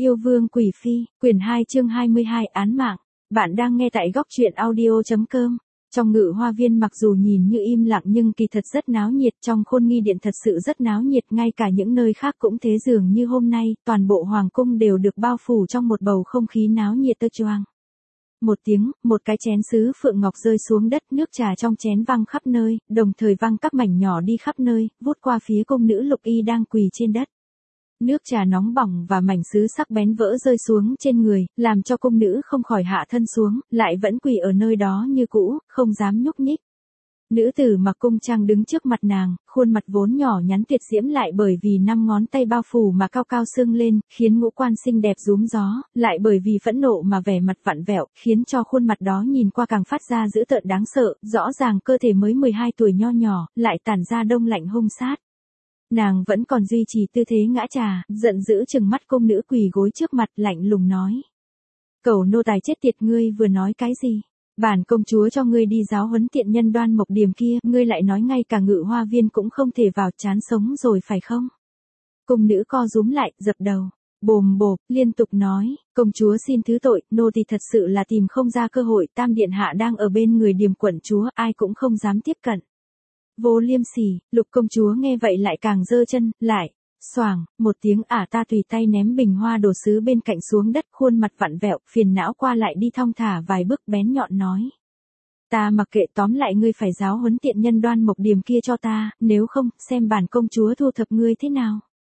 Yêu vương quỷ phi, quyển 2 chương 22 án mạng. Bạn đang nghe tại góc truyện audio.com. Trong Ngự Hoa Viên mặc dù nhìn như im lặng nhưng kỳ thật rất náo nhiệt, trong Khôn Nghi Điện thật sự rất náo nhiệt, ngay cả những nơi khác cũng thế, dường như hôm nay, toàn bộ hoàng cung đều được bao phủ trong một bầu không khí náo nhiệt tơ choang. Một tiếng, một cái chén sứ phượng ngọc rơi xuống đất, nước trà trong chén văng khắp nơi, đồng thời văng các mảnh nhỏ đi khắp nơi, vút qua phía cung nữ Lục Y đang quỳ trên đất. Nước trà nóng bỏng và mảnh sứ sắc bén vỡ rơi xuống trên người, làm cho cung nữ không khỏi hạ thân xuống, lại vẫn quỳ ở nơi đó như cũ, không dám nhúc nhích. Nữ tử mặc cung trang đứng trước mặt nàng, khuôn mặt vốn nhỏ nhắn tuyệt diễm lại bởi vì 5 ngón tay bao phủ mà cao cao sưng lên, khiến ngũ quan xinh đẹp rúm gió, lại bởi vì phẫn nộ mà vẻ mặt vặn vẹo, khiến cho khuôn mặt đó nhìn qua càng phát ra dữ tợn đáng sợ, rõ ràng cơ thể mới 12 tuổi nho nhỏ, lại tản ra đông lạnh hung sát. Nàng vẫn còn duy trì tư thế ngã trà, giận dữ trừng mắt cung nữ quỳ gối trước mặt, lạnh lùng nói. Cẩu nô tài chết tiệt, ngươi vừa nói cái gì? Bản công chúa cho ngươi đi giáo huấn tiện nhân Đoan Mộc Điềm kia, ngươi lại nói ngay cả Ngự Hoa Viên cũng không thể vào, chán sống rồi phải không? Cung nữ co rúm lại, dập đầu, bồm bộp, liên tục nói, công chúa xin thứ tội, nô tỳ thật sự là tìm không ra cơ hội, Tam điện hạ đang ở bên người Điềm quận chúa, ai cũng không dám tiếp cận. Vô liêm sỉ, Lục công chúa nghe vậy lại càng giơ chân, lại, xoàng, một tiếng ta tùy tay ném bình hoa đồ sứ bên cạnh xuống đất, khuôn mặt vặn vẹo, phiền não qua lại đi thong thả vài bước bén nhọn nói. Ta mặc kệ, tóm lại ngươi phải giáo huấn tiện nhân Đoan Mộc Điềm kia cho ta, nếu không, xem bản công chúa thu thập ngươi thế nào.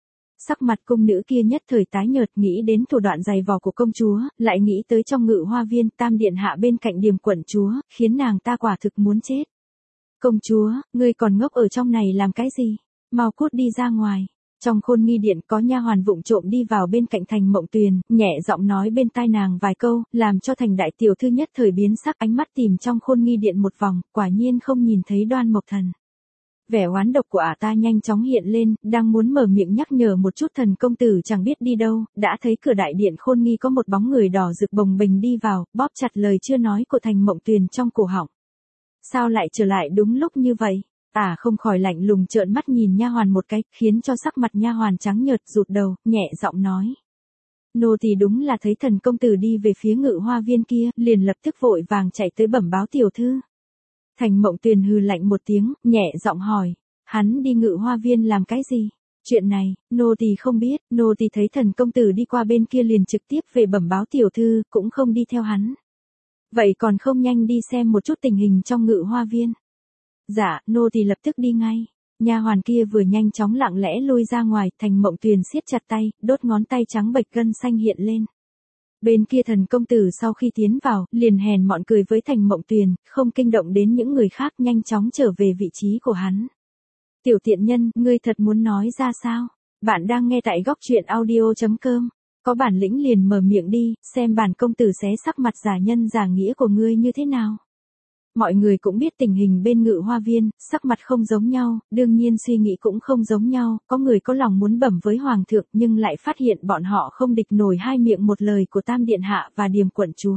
Sắc mặt cung nữ kia nhất thời tái nhợt, nghĩ đến thủ đoạn giày vò của công chúa, lại nghĩ tới trong Ngự Hoa Viên Tam điện hạ bên cạnh Điềm quận chúa, khiến nàng ta quả thực muốn chết. Công chúa, ngươi còn ngốc ở trong này làm cái gì? Mau cút đi ra ngoài. Trong Khôn Nghi Điện có nha hoàn vụng trộm đi vào bên cạnh Thành Mộng Tuyền, nhẹ giọng nói bên tai nàng vài câu, làm cho Thành đại tiểu thư nhất thời biến sắc, ánh mắt tìm trong Khôn Nghi Điện một vòng, quả nhiên không nhìn thấy Đoan Mộc Thần. Vẻ oán độc của ta nhanh chóng hiện lên, đang muốn mở miệng nhắc nhở một chút Thần công tử chẳng biết đi đâu, đã thấy cửa đại điện Khôn Nghi có một bóng người đỏ rực bồng bềnh đi vào, bóp chặt lời chưa nói của Thành Mộng Tuyền trong cổ họng. Sao lại trở lại đúng lúc như vậy? Không khỏi lạnh lùng trợn mắt nhìn nha hoàn một cái, khiến cho sắc mặt nha hoàn trắng nhợt, rụt đầu, nhẹ giọng nói. Nô tỳ đúng là thấy Thần công tử đi về phía Ngự Hoa Viên kia, liền lập tức vội vàng chạy tới bẩm báo tiểu thư. Thành Mộng Tuyền hừ lạnh một tiếng, nhẹ giọng hỏi, hắn đi Ngự Hoa Viên làm cái gì? Chuyện này, nô tỳ không biết, nô tỳ thấy Thần công tử đi qua bên kia liền trực tiếp về bẩm báo tiểu thư, cũng không đi theo hắn. Vậy còn không nhanh đi xem một chút tình hình trong Ngự Hoa Viên. Dạ, nô tỳ lập tức đi ngay. Nha hoàn kia vừa nhanh chóng lặng lẽ lui ra ngoài, Thành Mộng Tuyền siết chặt tay, đốt ngón tay trắng bệch gân xanh hiện lên. Bên kia Thần công tử sau khi tiến vào, liền hèn mọn cười với Thành Mộng Tuyền, không kinh động đến những người khác, nhanh chóng trở về vị trí của hắn. Tiểu tiện nhân, ngươi thật muốn nói ra sao? Bạn đang nghe tại góc truyện audio.com. Có bản lĩnh liền mở miệng đi, xem bản công tử xé sắc mặt giả nhân giả nghĩa của ngươi như thế nào. Mọi người cũng biết tình hình bên Ngự Hoa Viên, sắc mặt không giống nhau, đương nhiên suy nghĩ cũng không giống nhau, có người có lòng muốn bẩm với Hoàng thượng nhưng lại phát hiện bọn họ không địch nổi hai miệng một lời của Tam điện hạ và Điềm quận chúa.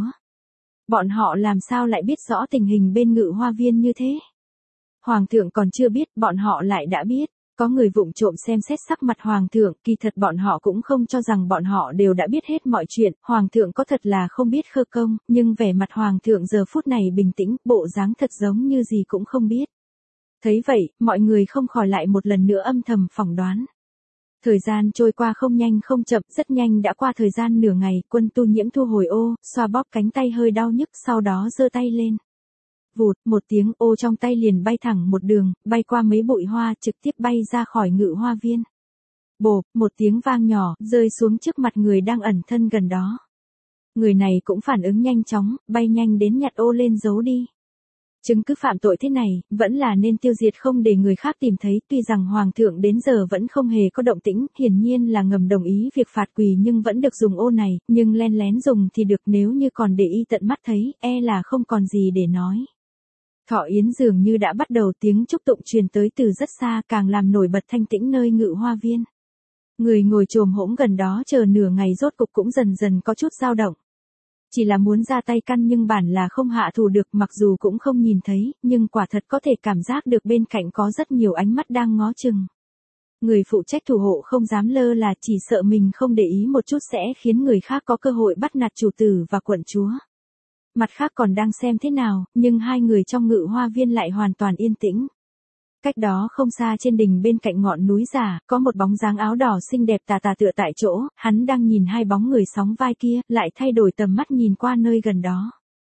Bọn họ làm sao lại biết rõ tình hình bên Ngự Hoa Viên như thế? Hoàng thượng còn chưa biết, bọn họ lại đã biết. Có người vụng trộm xem xét sắc mặt Hoàng thượng, kỳ thật bọn họ cũng không cho rằng bọn họ đều đã biết hết mọi chuyện, Hoàng thượng có thật là không biết khơ công, nhưng vẻ mặt Hoàng thượng giờ phút này bình tĩnh, bộ dáng thật giống như gì cũng không biết. Thấy vậy, mọi người không khỏi lại một lần nữa âm thầm phỏng đoán. Thời gian trôi qua không nhanh không chậm, rất nhanh đã qua thời gian nửa ngày, Quân Tu Nhiễm thu hồi ô, xoa bóp cánh tay hơi đau nhức, sau đó giơ tay lên. Vụt, một tiếng, ô trong tay liền bay thẳng một đường, bay qua mấy bụi hoa, trực tiếp bay ra khỏi Ngự Hoa Viên. Bộp, một tiếng vang nhỏ, rơi xuống trước mặt người đang ẩn thân gần đó. Người này cũng phản ứng nhanh chóng, bay nhanh đến nhặt ô lên giấu đi. Chứng cứ phạm tội thế này, vẫn là nên tiêu diệt không để người khác tìm thấy, tuy rằng Hoàng thượng đến giờ vẫn không hề có động tĩnh, hiển nhiên là ngầm đồng ý việc phạt quỳ nhưng vẫn được dùng ô này, nhưng len lén dùng thì được, nếu như còn để y tận mắt thấy, là không còn gì để nói. Thọ yến dường như đã bắt đầu, tiếng chúc tụng truyền tới từ rất xa, càng làm nổi bật thanh tĩnh nơi Ngự Hoa Viên. Người ngồi chồm hổm gần đó chờ nửa ngày rốt cục cũng dần dần có chút dao động. Chỉ là muốn ra tay căn nhưng bản là không hạ thủ được, mặc dù cũng không nhìn thấy, nhưng quả thật có thể cảm giác được bên cạnh có rất nhiều ánh mắt đang ngó chừng. Người phụ trách thủ hộ không dám lơ là, chỉ sợ mình không để ý một chút sẽ khiến người khác có cơ hội bắt nạt chủ tử và quận chúa. Mặt khác còn đang xem thế nào, nhưng hai người trong Ngự Hoa Viên lại hoàn toàn yên tĩnh. Cách đó không xa trên đỉnh bên cạnh ngọn núi giả, có một bóng dáng áo đỏ xinh đẹp tà tà tựa tại chỗ, hắn đang nhìn hai bóng người sóng vai kia, lại thay đổi tầm mắt nhìn qua nơi gần đó.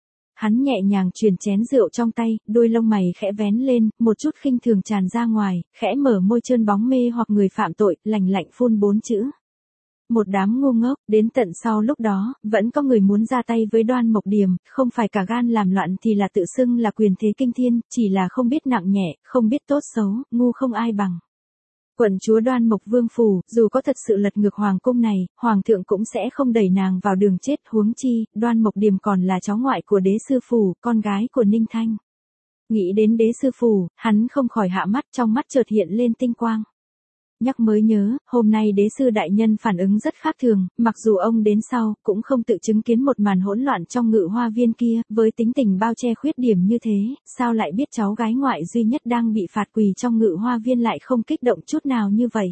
Hắn nhẹ nhàng truyền chén rượu trong tay, đôi lông mày khẽ vén lên, một chút khinh thường tràn ra ngoài, khẽ mở môi trơn bóng mê hoặc người phạm tội, lành lạnh phun 4 chữ. Một đám ngu ngốc, đến tận sau lúc đó, vẫn có người muốn ra tay với Đoan Mộc Điềm, không phải cả gan làm loạn thì là tự xưng là quyền thế kinh thiên, chỉ là không biết nặng nhẹ, không biết tốt xấu, ngu không ai bằng. Quận chúa Đoan Mộc Vương Phủ, dù có thật sự lật ngược hoàng cung này, hoàng thượng cũng sẽ không đẩy nàng vào đường chết, huống chi, Đoan Mộc Điềm còn là cháu ngoại của đế sư phủ, con gái của Ninh Thanh. Nghĩ đến đế sư phủ, hắn không khỏi hạ mắt, trong mắt chợt hiện lên tinh quang. Nhắc mới nhớ, hôm nay đế sư đại nhân phản ứng rất khác thường, mặc dù ông đến sau, cũng không tự chứng kiến một màn hỗn loạn trong Ngự Hoa Viên kia, với tính tình bao che khuyết điểm như thế, sao lại biết cháu gái ngoại duy nhất đang bị phạt quỳ trong Ngự Hoa Viên lại không kích động chút nào như vậy.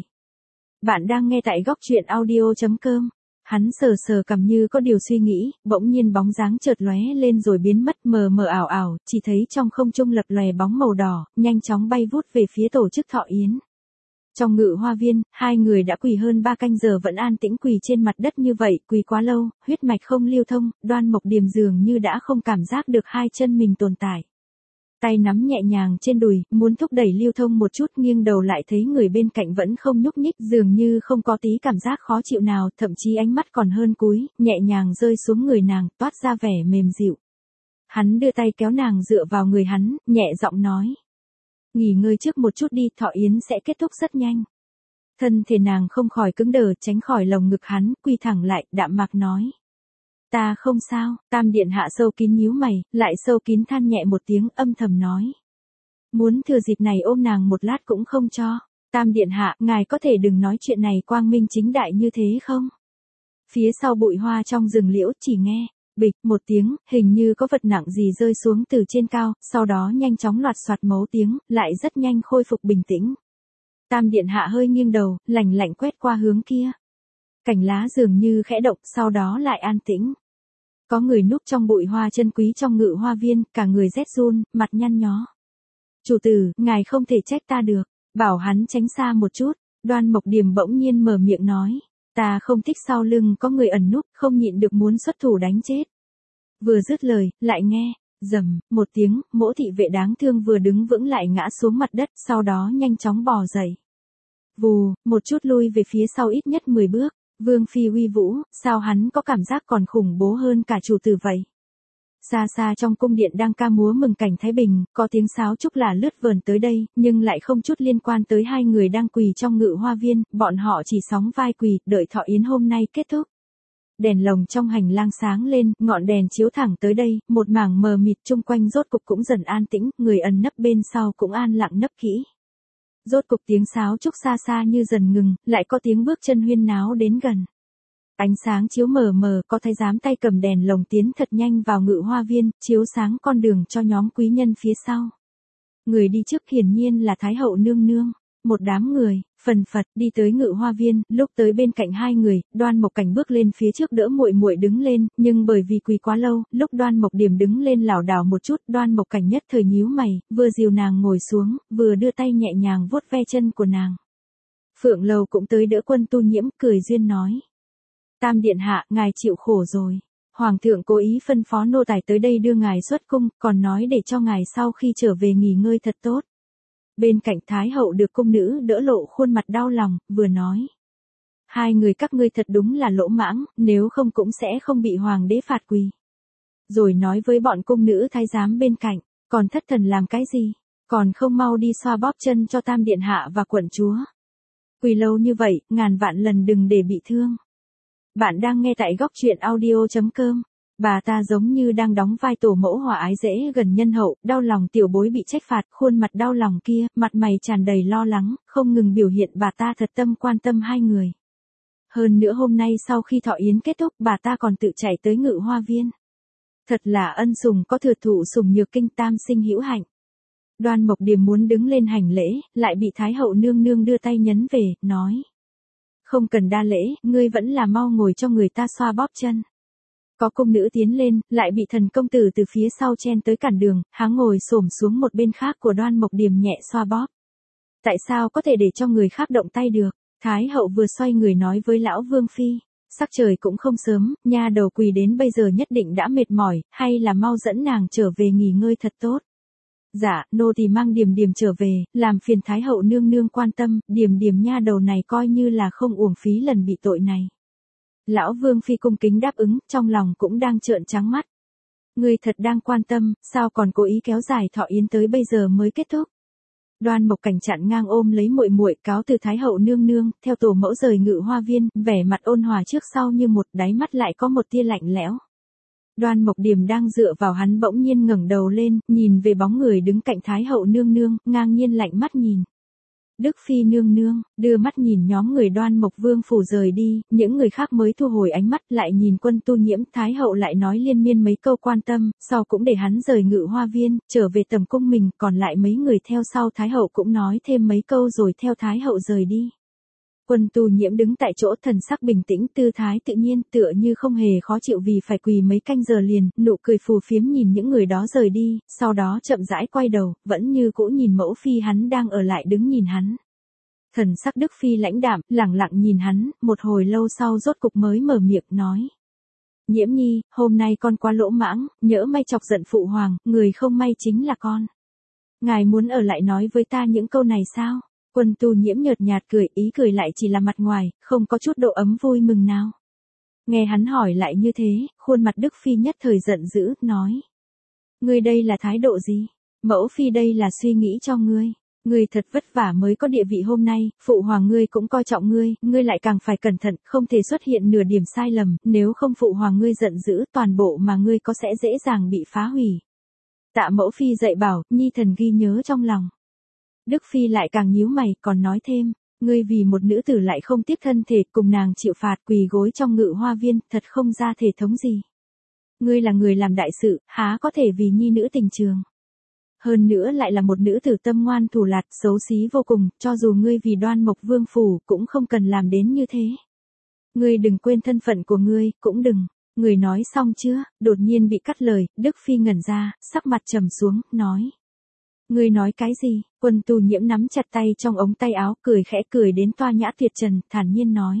Bạn đang nghe tại góc truyện audio.com. Hắn sờ sờ cằm như có điều suy nghĩ, bỗng nhiên bóng dáng chợt lóe lên rồi biến mất mờ mờ ảo ảo, chỉ thấy trong không trung lập lòe bóng màu đỏ, nhanh chóng bay vút về phía tổ chức thọ yến. Trong Ngự Hoa Viên, hai người đã quỳ hơn 3 canh giờ vẫn an tĩnh quỳ trên mặt đất như vậy, quỳ quá lâu, huyết mạch không lưu thông, Đoan Mộc Điềm dường như đã không cảm giác được hai chân mình tồn tại. Tay nắm nhẹ nhàng trên đùi, muốn thúc đẩy lưu thông một chút, nghiêng đầu lại thấy người bên cạnh vẫn không nhúc nhích, dường như không có tí cảm giác khó chịu nào, thậm chí ánh mắt còn hơn cúi, nhẹ nhàng rơi xuống người nàng, toát ra vẻ mềm dịu. Hắn đưa tay kéo nàng dựa vào người hắn, nhẹ giọng nói. Nghỉ ngơi trước một chút đi, thọ yến sẽ kết thúc rất nhanh. Thân thể nàng không khỏi cứng đờ, tránh khỏi lồng ngực hắn, quy thẳng lại, đạm mạc nói. Ta không sao, Tam điện hạ sâu kín nhíu mày, lại sâu kín than nhẹ một tiếng, âm thầm nói. Muốn thừa dịp này ôm nàng một lát cũng không cho. Tam điện hạ, ngài có thể đừng nói chuyện này quang minh chính đại như thế không? Phía sau bụi hoa trong rừng liễu chỉ nghe. Bịch, một tiếng, hình như có vật nặng gì rơi xuống từ trên cao, sau đó nhanh chóng loạt soạt mấu tiếng, lại rất nhanh khôi phục bình tĩnh. Tam điện hạ hơi nghiêng đầu, lạnh lạnh quét qua hướng kia. Cành lá dường như khẽ động, sau đó lại an tĩnh. Có người núp trong bụi hoa chân quý trong Ngự Hoa Viên, cả người rét run, mặt nhăn nhó. Chủ tử, ngài không thể trách ta được, bảo hắn tránh xa một chút. Đoan Mộc Điềm bỗng nhiên mở miệng nói. Ta không thích sau lưng có người ẩn núp, không nhịn được muốn xuất thủ đánh chết. Vừa dứt lời, lại nghe, rầm, một tiếng, Mỗ thị vệ đáng thương vừa đứng vững lại ngã xuống mặt đất, sau đó nhanh chóng bò dậy. Vù, một chút lui về phía sau ít nhất 10 bước, Vương Phi uy vũ, sao hắn có cảm giác còn khủng bố hơn cả chủ tử vậy? Xa xa trong cung điện đang ca múa mừng cảnh Thái Bình, có tiếng sáo trúc là lướt vờn tới đây, nhưng lại không chút liên quan tới hai người đang quỳ trong Ngự Hoa Viên, bọn họ chỉ sóng vai quỳ, đợi thọ yến hôm nay kết thúc. Đèn lồng trong hành lang sáng lên, ngọn đèn chiếu thẳng tới đây, một mảng mờ mịt chung quanh rốt cục cũng dần an tĩnh, người ẩn nấp bên sau cũng an lặng nấp kỹ. Rốt cục tiếng sáo trúc xa xa như dần ngừng, lại có tiếng bước chân huyên náo đến gần. Ánh sáng chiếu mờ mờ, có thái giám tay cầm đèn lồng tiến thật nhanh vào Ngự Hoa Viên, chiếu sáng con đường cho nhóm quý nhân phía sau. Người đi trước hiển nhiên là Thái hậu nương nương. Một đám người, phần phật, đi tới Ngự Hoa Viên, lúc tới bên cạnh hai người, Đoan Mộc Cảnh bước lên phía trước đỡ muội muội đứng lên, nhưng bởi vì quỳ quá lâu, lúc Đoan Mộc Điềm đứng lên lảo đảo một chút, Đoan Mộc Cảnh nhất thời nhíu mày, vừa dìu nàng ngồi xuống, vừa đưa tay nhẹ nhàng vuốt ve chân của nàng. Phượng Lầu cũng tới đỡ Quân Tu Nhiễm, cười duyên nói. Tam điện hạ, ngài chịu khổ rồi. Hoàng thượng cố ý phân phó nô tài tới đây đưa ngài xuất cung, còn nói để cho ngài sau khi trở về nghỉ ngơi thật tốt. Bên cạnh Thái hậu được cung nữ đỡ lộ khuôn mặt đau lòng, vừa nói. Hai người các ngươi thật đúng là lỗ mãng, nếu không cũng sẽ không bị hoàng đế phạt quỳ. Rồi nói với bọn cung nữ thái giám bên cạnh, còn thất thần làm cái gì, còn không mau đi xoa bóp chân cho Tam điện hạ và quận chúa. Quỳ lâu như vậy, ngàn vạn lần đừng để bị thương. Bạn đang nghe tại góc truyện audio.com. Bà ta giống như đang đóng vai tổ mẫu hòa ái dễ gần nhân hậu, đau lòng tiểu bối bị trách phạt, khuôn mặt đau lòng kia, mặt mày tràn đầy lo lắng, không ngừng biểu hiện bà ta thật tâm quan tâm hai người. Hơn nữa hôm nay sau khi thọ yến kết thúc, bà ta còn tự chạy tới Ngự Hoa Viên. Thật là ân sủng có thừa thụ sủng nhược kinh, tam sinh hữu hạnh. Đoan Mộc Điềm muốn đứng lên hành lễ, lại bị Thái hậu nương nương đưa tay nhấn về, nói. Không cần đa lễ, ngươi vẫn là mau ngồi cho người ta xoa bóp chân. Có cung nữ tiến lên, lại bị thần công tử từ phía sau chen tới cản đường, hắn ngồi xổm xuống một bên khác của Đoan Mộc Điềm nhẹ xoa bóp. Tại sao có thể để cho người khác động tay được? Thái hậu vừa xoay người nói với lão Vương Phi. Sắc trời cũng không sớm, nha đầu quỳ đến bây giờ nhất định đã mệt mỏi, hay là mau dẫn nàng trở về nghỉ ngơi thật tốt. Dạ, nô tỳ mang Điềm Điềm trở về, làm phiền Thái hậu nương nương quan tâm, Điềm Điềm nha đầu này coi như là không uổng phí lần bị tội này. Lão Vương Phi cung kính đáp ứng, trong lòng cũng đang trợn trắng mắt. Ngươi thật đang quan tâm, sao còn cố ý kéo dài thọ yến tới bây giờ mới kết thúc? Đoan Mộc Cảnh chặn ngang ôm lấy muội muội, cáo từ Thái hậu nương nương, theo tổ mẫu rời Ngự Hoa Viên, vẻ mặt ôn hòa trước sau như một, đáy mắt lại có một tia lạnh lẽo. Đoan Mộc Điềm đang dựa vào hắn bỗng nhiên ngẩng đầu lên, nhìn về bóng người đứng cạnh Thái hậu nương nương, ngang nhiên lạnh mắt nhìn. Đức Phi nương nương, đưa mắt nhìn nhóm người Đoan Mộc Vương phủ rời đi, những người khác mới thu hồi ánh mắt lại nhìn Quân Tu Nhiễm. Thái hậu lại nói liên miên mấy câu quan tâm, sau cũng để hắn rời Ngự Hoa Viên, trở về tầm cung mình, còn lại mấy người theo sau Thái hậu cũng nói thêm mấy câu rồi theo Thái hậu rời đi. Quân Tu Nhiễm đứng tại chỗ thần sắc bình tĩnh, tư thái tự nhiên, tựa như không hề khó chịu vì phải quỳ mấy canh giờ liền, nụ cười phù phiếm nhìn những người đó rời đi, sau đó chậm rãi quay đầu, vẫn như cũ nhìn mẫu phi hắn đang ở lại đứng nhìn hắn. Thần sắc Đức Phi lãnh đạm, lẳng lặng nhìn hắn, một hồi lâu sau rốt cục mới mở miệng nói. Nhiễm nhi, hôm nay con quá lỗ mãng, nhỡ may chọc giận phụ hoàng, người không may chính là con. Ngài muốn ở lại nói với ta những câu này sao? Quân Tu Nhiễm nhợt nhạt cười, ý cười lại chỉ là mặt ngoài, không có chút độ ấm vui mừng nào. Nghe hắn hỏi lại như thế, khuôn mặt Đức Phi nhất thời giận dữ, nói. Ngươi đây là thái độ gì? Mẫu Phi đây là suy nghĩ cho ngươi. Ngươi thật vất vả mới có địa vị hôm nay, phụ hoàng ngươi cũng coi trọng ngươi, ngươi lại càng phải cẩn thận, không thể xuất hiện nửa điểm sai lầm, nếu không phụ hoàng ngươi giận dữ, toàn bộ mà ngươi có sẽ dễ dàng bị phá hủy. Tạ mẫu Phi dạy bảo, nhi thần ghi nhớ trong lòng. Đức Phi lại càng nhíu mày, còn nói thêm, ngươi vì một nữ tử lại không tiếc thân thể, cùng nàng chịu phạt, quỳ gối trong Ngự Hoa Viên, thật không ra thể thống gì. Ngươi là người làm đại sự, há có thể vì nhi nữ tình trường. Hơn nữa lại là một nữ tử tâm ngoan thủ lạt, xấu xí vô cùng, cho dù ngươi vì Đoan Mộc Vương phủ, cũng không cần làm đến như thế. Ngươi đừng quên thân phận của ngươi, cũng đừng. Người nói xong chưa, đột nhiên bị cắt lời, Đức Phi ngẩn ra, sắc mặt trầm xuống, nói. Ngươi nói cái gì? Quân Tu Nhiễm nắm chặt tay trong ống tay áo, cười khẽ cười đến toa nhã tuyệt trần, thản nhiên nói.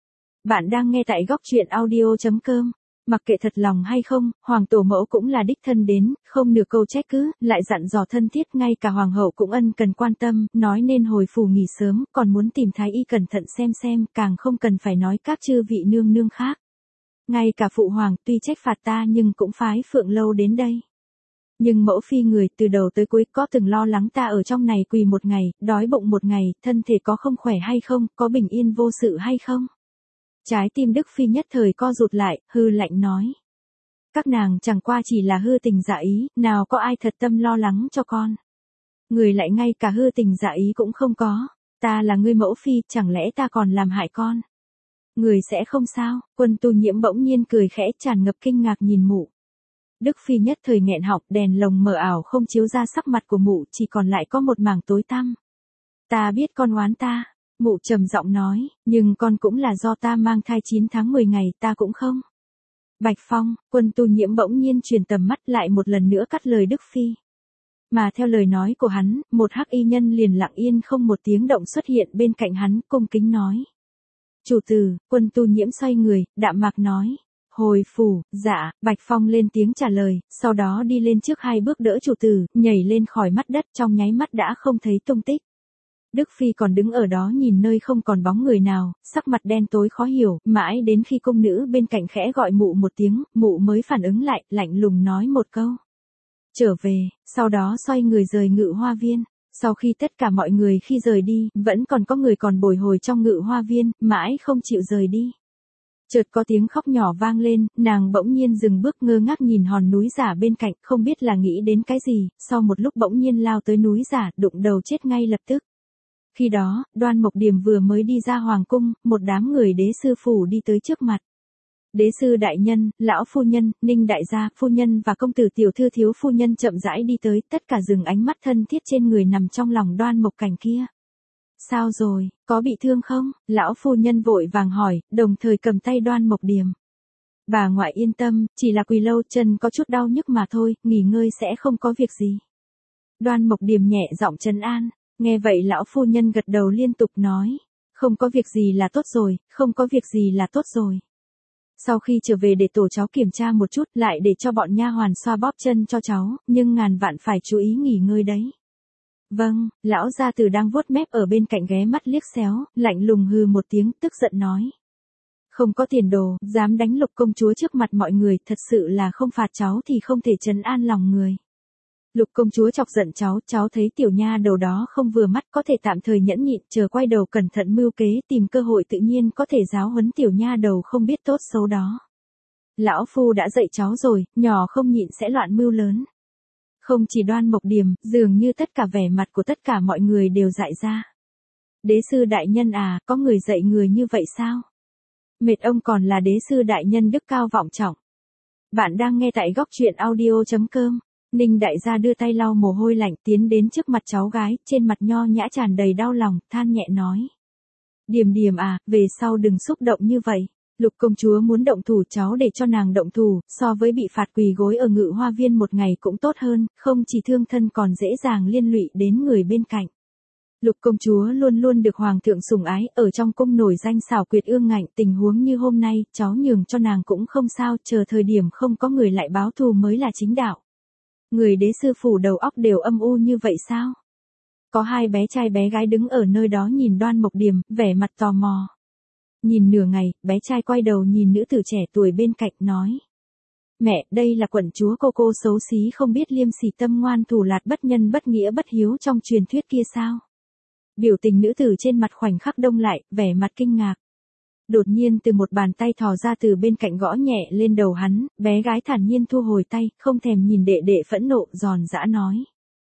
Bạn đang nghe tại góc truyện audio.com. Mặc kệ thật lòng hay không, hoàng tổ mẫu cũng là đích thân đến, không nửa câu trách cứ, lại dặn dò thân thiết, ngay cả hoàng hậu cũng ân cần quan tâm, nói nên hồi phủ nghỉ sớm, còn muốn tìm thái y cẩn thận xem, càng không cần phải nói các chư vị nương nương khác. Ngay cả phụ hoàng tuy trách phạt ta nhưng cũng phái Phượng Lâu đến đây. Nhưng mẫu phi người từ đầu tới cuối có từng lo lắng ta ở trong này quỳ một ngày, đói bụng một ngày, thân thể có không khỏe hay không, có bình yên vô sự hay không? Trái tim Đức Phi nhất thời co rụt lại, hư lạnh nói. Các nàng chẳng qua chỉ là hư tình giả ý, nào có ai thật tâm lo lắng cho con. Người lại ngay cả hư tình giả ý cũng không có. Ta là ngươi mẫu phi, chẳng lẽ ta còn làm hại con? Người sẽ không sao. Quân Tu Nhiễm bỗng nhiên cười khẽ, tràn ngập kinh ngạc nhìn mụ. Đức Phi nhất thời nghẹn họng, đèn lồng mờ ảo không chiếu ra sắc mặt của mụ, chỉ còn lại có một mảng tối tăm. Ta biết con oán ta. Mụ trầm giọng nói, nhưng con cũng là do ta mang thai 9 tháng 10 ngày, ta cũng không. Bạch Phong, Quân Tu Nhiễm bỗng nhiên truyền tầm mắt lại một lần nữa cắt lời Đức Phi. Mà theo lời nói của hắn, một hắc y nhân liền lặng yên không một tiếng động xuất hiện bên cạnh hắn, cung kính nói. Chủ tử. Quân Tu Nhiễm xoay người, đạm mạc nói. Hồi phủ. Dạ. Bạch Phong lên tiếng trả lời, sau đó đi lên trước 2 bước đỡ chủ tử, nhảy lên khỏi mắt đất, trong nháy mắt đã không thấy tung tích. Đức Phi còn đứng ở đó nhìn nơi không còn bóng người nào, sắc mặt đen tối khó hiểu, mãi đến khi cung nữ bên cạnh khẽ gọi mụ một tiếng, mụ mới phản ứng lại, lạnh lùng nói một câu. Trở về, sau đó xoay người rời Ngự Hoa Viên. Sau khi tất cả mọi người khi rời đi, vẫn còn có người còn bồi hồi trong Ngự Hoa Viên, mãi không chịu rời đi. Chợt có tiếng khóc nhỏ vang lên, nàng bỗng nhiên dừng bước ngơ ngác nhìn hòn núi giả bên cạnh, không biết là nghĩ đến cái gì, sau một lúc bỗng nhiên lao tới núi giả, đụng đầu chết ngay lập tức. Khi đó, Đoan Mộc Điềm vừa mới đi ra hoàng cung, một đám người đế sư phủ đi tới trước mặt. Đế sư đại nhân, lão phu nhân, Ninh đại gia, phu nhân và công tử tiểu thư thiếu phu nhân chậm rãi đi tới, tất cả dừng ánh mắt thân thiết trên người nằm trong lòng Đoan Mộc Cảnh kia. Sao rồi, có bị thương không? Lão phu nhân vội vàng hỏi, đồng thời cầm tay Đoan Mộc Điềm. Bà ngoại yên tâm, chỉ là quỳ lâu, chân có chút đau nhức mà thôi, nghỉ ngơi sẽ không có việc gì. Đoan Mộc Điềm nhẹ giọng trấn an, nghe vậy lão phu nhân gật đầu liên tục nói, không có việc gì là tốt rồi, không có việc gì là tốt rồi. Sau khi trở về để tổ cháu kiểm tra một chút, lại để cho bọn nha hoàn xoa bóp chân cho cháu, nhưng ngàn vạn phải chú ý nghỉ ngơi đấy. Vâng, lão gia tử đang vuốt mép ở bên cạnh ghé mắt liếc xéo, lạnh lùng hừ một tiếng, tức giận nói. Không có tiền đồ, dám đánh Lục công chúa trước mặt mọi người, thật sự là không phạt cháu thì không thể trấn an lòng người. Lục công chúa chọc giận cháu thấy tiểu nha đầu đó không vừa mắt, có thể tạm thời nhẫn nhịn, chờ quay đầu cẩn thận mưu kế, tìm cơ hội tự nhiên có thể giáo huấn tiểu nha đầu không biết tốt xấu đó. Lão phu đã dạy cháu rồi, nhỏ không nhịn sẽ loạn mưu lớn. Không chỉ Đoan Mộc Điềm, dường như tất cả vẻ mặt của tất cả mọi người đều dại ra. Đế sư đại nhân à, có người dạy người như vậy sao? Mệt ông còn là đế sư đại nhân đức cao vọng trọng. Bạn đang nghe tại góc truyện audio.com. Ninh đại gia đưa tay lau mồ hôi lạnh tiến đến trước mặt cháu gái, trên mặt nho nhã tràn đầy đau lòng, than nhẹ nói. Điềm Điềm à, về sau đừng xúc động như vậy. Lục công chúa muốn động thủ cháu để cho nàng động thủ, so với bị phạt quỳ gối ở Ngự Hoa Viên một ngày cũng tốt hơn, không chỉ thương thân còn dễ dàng liên lụy đến người bên cạnh. Lục công chúa luôn luôn được hoàng thượng sủng ái, ở trong cung nổi danh xảo quyệt ương ngạnh, tình huống như hôm nay, cháu nhường cho nàng cũng không sao, chờ thời điểm không có người lại báo thù mới là chính đạo. Người đế sư phủ đầu óc đều âm u như vậy sao? Có hai bé trai bé gái đứng ở nơi đó nhìn Đoan Mộc Điềm, vẻ mặt tò mò. Nhìn nửa ngày, bé trai quay đầu nhìn nữ tử trẻ tuổi bên cạnh nói. Mẹ, đây là quận chúa cô xấu xí không biết liêm sỉ tâm ngoan thủ lạt bất nhân bất nghĩa bất hiếu trong truyền thuyết kia sao? Biểu tình nữ tử trên mặt khoảnh khắc đông lại, vẻ mặt kinh ngạc. Đột nhiên từ một bàn tay thò ra từ bên cạnh gõ nhẹ lên đầu hắn, bé gái thản nhiên thu hồi tay, không thèm nhìn đệ đệ phẫn nộ, giòn giã nói.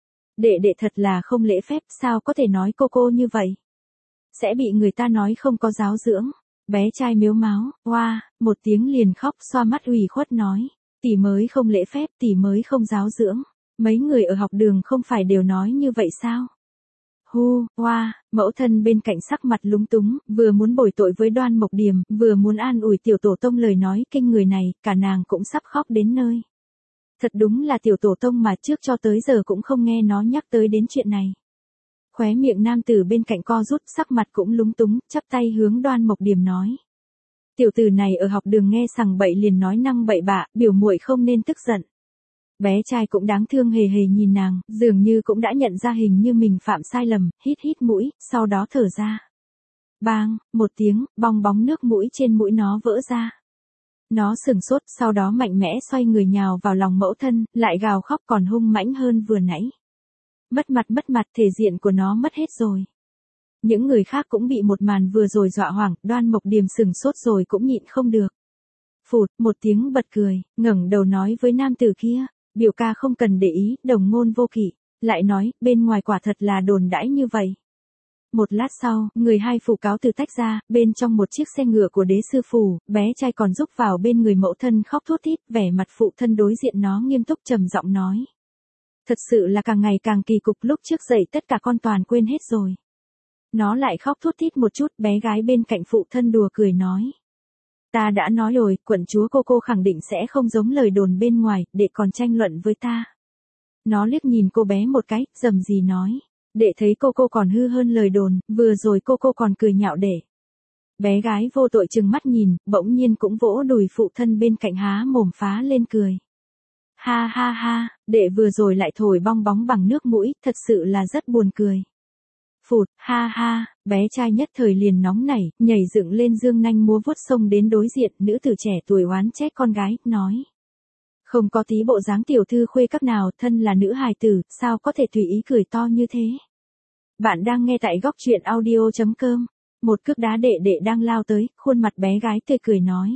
Đệ đệ thật là không lễ phép, sao có thể nói cô như vậy? Sẽ bị người ta nói không có giáo dưỡng. Bé trai miếu máu, oa, một tiếng liền khóc, xoa mắt ủy khuất nói. Tỷ mới không lễ phép, tỷ mới không giáo dưỡng. Mấy người ở học đường không phải đều nói như vậy sao? Hu, oa, mẫu thân bên cạnh sắc mặt lúng túng, vừa muốn bồi tội với Đoan Mộc Điềm, vừa muốn an ủi tiểu tổ tông lời nói kinh người này, cả nàng cũng sắp khóc đến nơi. Thật đúng là tiểu tổ tông mà trước cho tới giờ cũng không nghe nó nhắc tới đến chuyện này. Khóe miệng nam tử bên cạnh co rút, sắc mặt cũng lúng túng, chắp tay hướng Đoan Mộc Điềm nói. Tiểu tử này ở học đường nghe sằng bậy liền nói năng bậy bạ, biểu muội không nên tức giận. Bé trai cũng đáng thương hề hề nhìn nàng, dường như cũng đã nhận ra hình như mình phạm sai lầm, hít mũi, sau đó thở ra. Bang, một tiếng, bong bóng nước mũi trên mũi nó vỡ ra. Nó sừng sốt, sau đó mạnh mẽ xoay người nhào vào lòng mẫu thân, lại gào khóc còn hung mãnh hơn vừa nãy. Mất mặt, thể diện của nó mất hết rồi. Những người khác cũng bị một màn vừa rồi dọa hoảng, Đoan Mộc Điềm sừng sốt rồi cũng nhịn không được. Phụt, một tiếng bật cười, ngẩng đầu nói với nam tử kia, biểu ca không cần để ý, đồng ngôn vô kỷ, lại nói, bên ngoài quả thật là đồn đãi như vậy. Một lát sau, người hai phủ cáo từ tách ra, bên trong một chiếc xe ngựa của đế sư phủ, bé trai còn rúc vào bên người mẫu thân khóc thút thít, vẻ mặt phụ thân đối diện nó nghiêm túc trầm giọng nói. Thật sự là càng ngày càng kỳ cục, lúc trước dậy tất cả con toàn quên hết rồi. Nó lại khóc thút thít một chút, bé gái bên cạnh phụ thân đùa cười nói. Ta đã nói rồi, quận chúa cô khẳng định sẽ không giống lời đồn bên ngoài, để còn tranh luận với ta. Nó liếc nhìn cô bé một cái, rầm rì nói. Đệ thấy cô còn hư hơn lời đồn, vừa rồi cô còn cười nhạo đệ. Bé gái vô tội trừng mắt nhìn, bỗng nhiên cũng vỗ đùi phụ thân bên cạnh há mồm phá lên cười. Ha ha ha, đệ vừa rồi lại thổi bong bóng bằng nước mũi, thật sự là rất buồn cười. Phụt, ha ha, bé trai nhất thời liền nóng nảy, nhảy dựng lên dương nanh múa vuốt xông đến đối diện, nữ tử trẻ tuổi oán trách con gái, nói. Không có tí bộ dáng tiểu thư khuê các nào, thân là nữ hài tử, sao có thể tùy ý cười to như thế. Bạn đang nghe tại góc truyện audio.com, một cước đá đệ đệ đang lao tới, khuôn mặt bé gái tươi cười nói.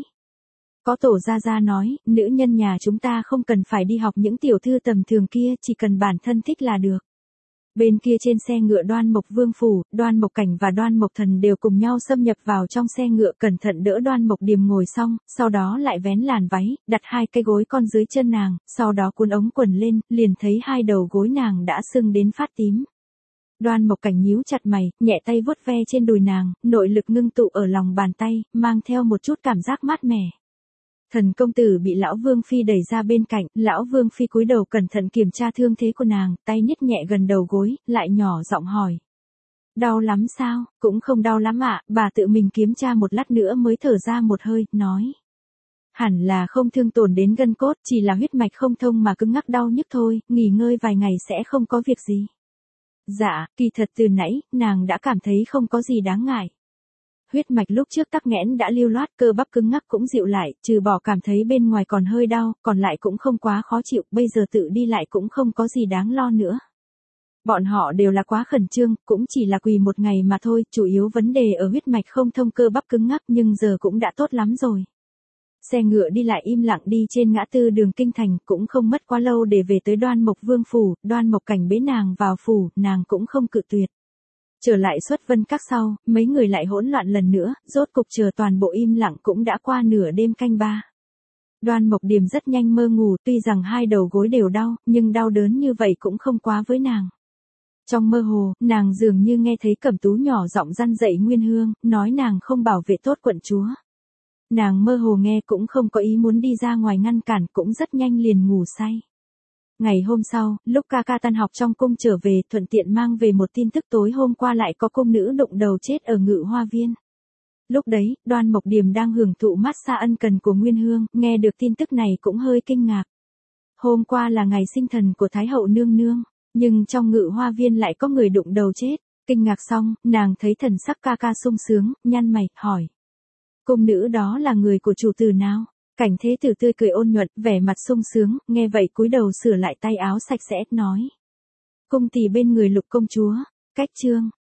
Có tổ gia nói, nữ nhân nhà chúng ta không cần phải đi học những tiểu thư tầm thường kia, chỉ cần bản thân thích là được. Bên kia trên xe ngựa Đoan Mộc Vương phủ, Đoan Mộc Cảnh và Đoan Mộc Thần đều cùng nhau xâm nhập vào trong xe ngựa, cẩn thận đỡ Đoan Mộc Điềm ngồi xong, sau đó lại vén làn váy, đặt hai cái gối con dưới chân nàng, sau đó cuốn ống quần lên, liền thấy hai đầu gối nàng đã sưng đến phát tím. Đoan Mộc Cảnh nhíu chặt mày, nhẹ tay vuốt ve trên đùi nàng, nội lực ngưng tụ ở lòng bàn tay, mang theo một chút cảm giác mát mẻ. Thần công tử bị lão Vương Phi đẩy ra bên cạnh, lão Vương Phi cúi đầu cẩn thận kiểm tra thương thế của nàng, tay nhích nhẹ gần đầu gối, lại nhỏ giọng hỏi. Đau lắm sao? Cũng không đau lắm ạ, bà tự mình kiểm tra một lát nữa mới thở ra một hơi, nói. Hẳn là không thương tổn đến gân cốt, chỉ là huyết mạch không thông mà cứng ngắc đau nhức thôi, nghỉ ngơi vài ngày sẽ không có việc gì. Dạ, kỳ thật từ nãy, nàng đã cảm thấy không có gì đáng ngại. Huyết mạch lúc trước tắc nghẽn đã lưu loát, cơ bắp cứng ngắc cũng dịu lại, trừ bỏ cảm thấy bên ngoài còn hơi đau, còn lại cũng không quá khó chịu, bây giờ tự đi lại cũng không có gì đáng lo nữa. Bọn họ đều là quá khẩn trương, cũng chỉ là quỳ một ngày mà thôi, chủ yếu vấn đề ở huyết mạch không thông cơ bắp cứng ngắc nhưng giờ cũng đã tốt lắm rồi. Xe ngựa đi lại im lặng đi trên ngã tư đường kinh thành, cũng không mất quá lâu để về tới Đoan Mộc Vương phủ, Đoan Mộc Cảnh bế nàng vào phủ, nàng cũng không cự tuyệt. Trở lại Xuất Vân Các sau, mấy người lại hỗn loạn lần nữa, rốt cục chờ toàn bộ im lặng cũng đã qua nửa đêm canh ba. Đoan Mộc Điềm rất nhanh mơ ngủ, tuy rằng hai đầu gối đều đau, nhưng đau đớn như vậy cũng không quá với nàng. Trong mơ hồ, nàng dường như nghe thấy Cẩm Tú nhỏ giọng răn dạy Nguyên Hương, nói nàng không bảo vệ tốt quận chúa. Nàng mơ hồ nghe cũng không có ý muốn đi ra ngoài ngăn cản, cũng rất nhanh liền ngủ say. Ngày hôm sau, lúc ca ca tan học trong cung trở về, thuận tiện mang về một tin tức tối hôm qua lại có cung nữ đụng đầu chết ở Ngự Hoa Viên. Lúc đấy, Đoan Mộc Điềm đang hưởng thụ massage ân cần của Nguyên Hương, nghe được tin tức này cũng hơi kinh ngạc. Hôm qua là ngày sinh thần của Thái hậu nương nương, nhưng trong Ngự Hoa Viên lại có người đụng đầu chết. Kinh ngạc xong, nàng thấy thần sắc ca ca sung sướng, nhăn mày, hỏi. Cung nữ đó là người của chủ tử nào? Cảnh Thế Tử tươi cười ôn nhuận, vẻ mặt sung sướng, nghe vậy cúi đầu sửa lại tay áo sạch sẽ, nói. Cung tỷ bên người Lục công chúa. Cách chương.